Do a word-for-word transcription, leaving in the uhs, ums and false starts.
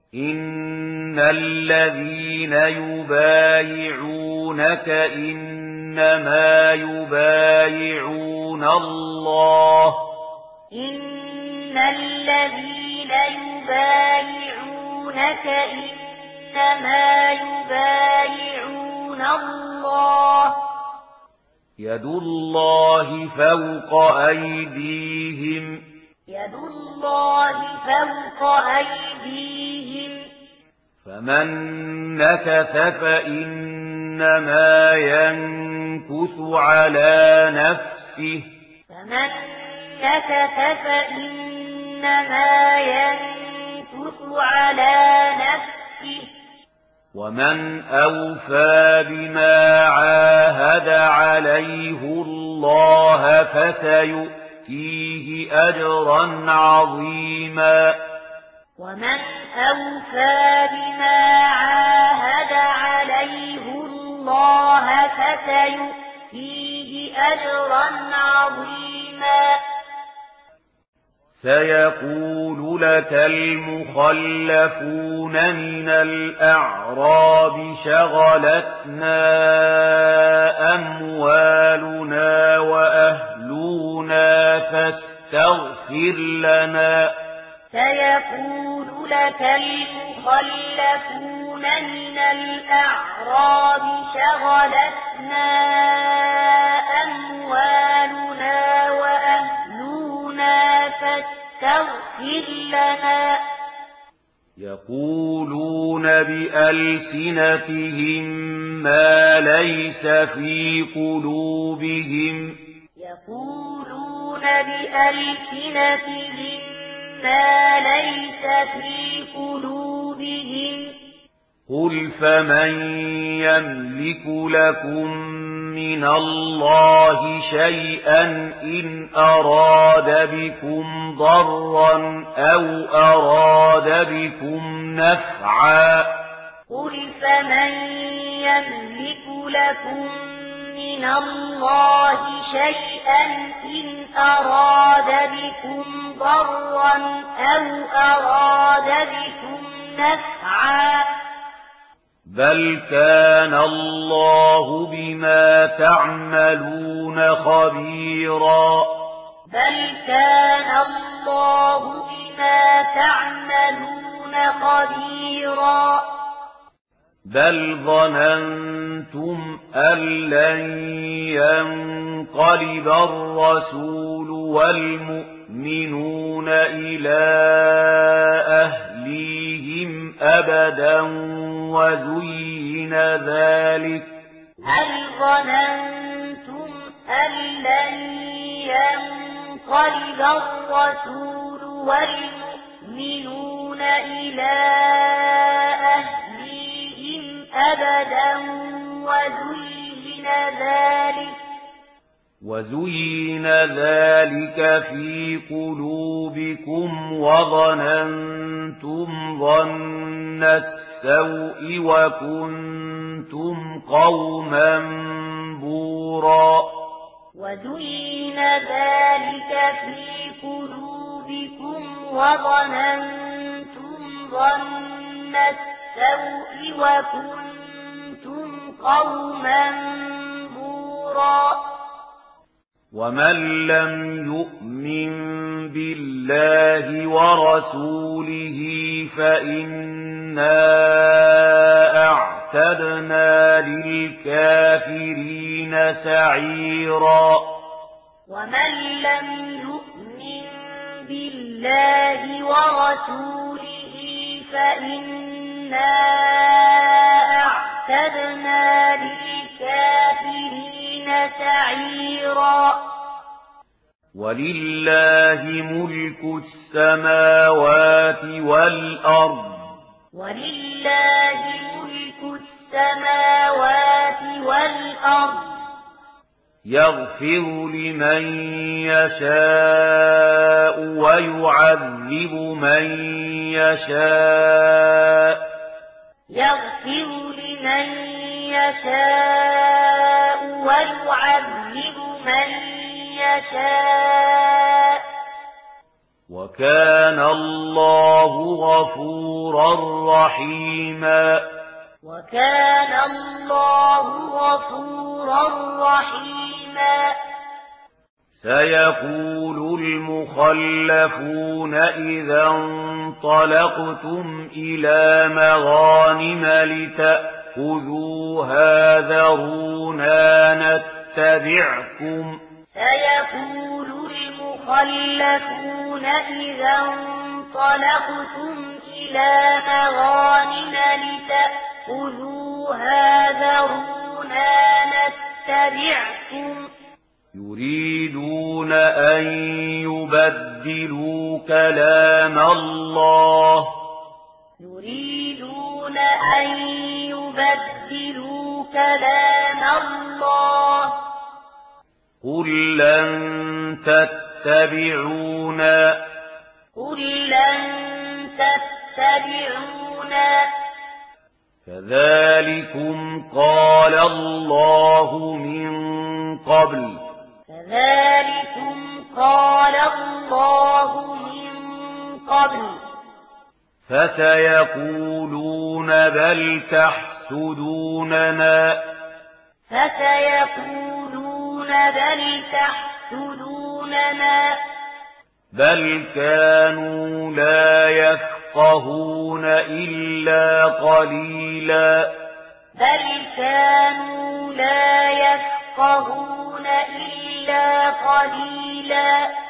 إن الذين يبايعونك إنما يبايعون الله إن الذين يبايعونك إنما يبايعون الله يد الله فوق أيديهم يد الله فوق أيديهم فمن نكث فإنما ينكث على نفسه فمن نكث فإنما ينكث على نفسه ومن أوفى بما عاهد عليه الله فسيؤتيه أجرا عظيما ومن أوفى بما عاهد عليه الله فسيؤتيه أجرا عظيما سيقول لك المخلفون من الأعراب شغلتنا أموالنا وأهلنا فاستغفر لنا سيقول لك المخلفون من الأعراب شغلتنا أموالنا وأهلنا فاستغفر لنا يقولون بألسنتهم ما ليس في قلوبهم يقولون بألسنتهم ما ليس في قلوبهم قل فمن يملك لكم من الله شيئا إن أراد بكم ضرا أو أراد بكم نفعا قل فمن يملك لكم من الله شيئا إن أراد بكم ضرا أو أراد بكم نفعا بل كان الله بما تعملون خبيرا بل كان الله بما تعملون خبيرا بل ظننتم أن لن ينقلب الرسول والمؤمنون إلى أهليهم أبدا وزين ذلك هل ظننتم أن لن ينقلب الرسول والمؤمنون إلى أهليهم أبدا وزين ذلك وزين ذلك في قلوبكم وظننتم ظن السوء وكنتم قوما بورا وزين ذلك في قلوبكم وظننتم ظن السوء وكنتم قوما بورا ومن لم يؤمن بالله ورسوله فإنا أعتدنا للكافرين سعيرا ومن لم يؤمن بالله ورسوله فإنا أعتدنا للكافرين سعيرا ولله ملك السماوات والأرض ولله ملك السماوات والأرض يغفر لمن يشاء ويعذب من يشاء يغفر لمن يشاء ويعذب من يشاء وكان الله غفورا رحيما وكان الله غفورا رحيما سيقول المخلفون إذا انطلقتم إلى مغانم لتأخذوها ذرونا نتبعكم سيقول المخلفون إذا انطلقتم إلى مغانم لتأخذوها ذرونا نتبعكم يريدون أن يبدلوا كلام الله يريدون أن يبدلوا كلام الله قل لن تتبعونا قل لن تتبعونا كذلكم قال الله من قبل كذلكم قال الله من قبل فسيقولون بل تحسدوننا فسيقولون بل تحسدوننا بل كانوا لا يفقهون إلا قليلا بل كانوا لا يفقهون إلا قليلا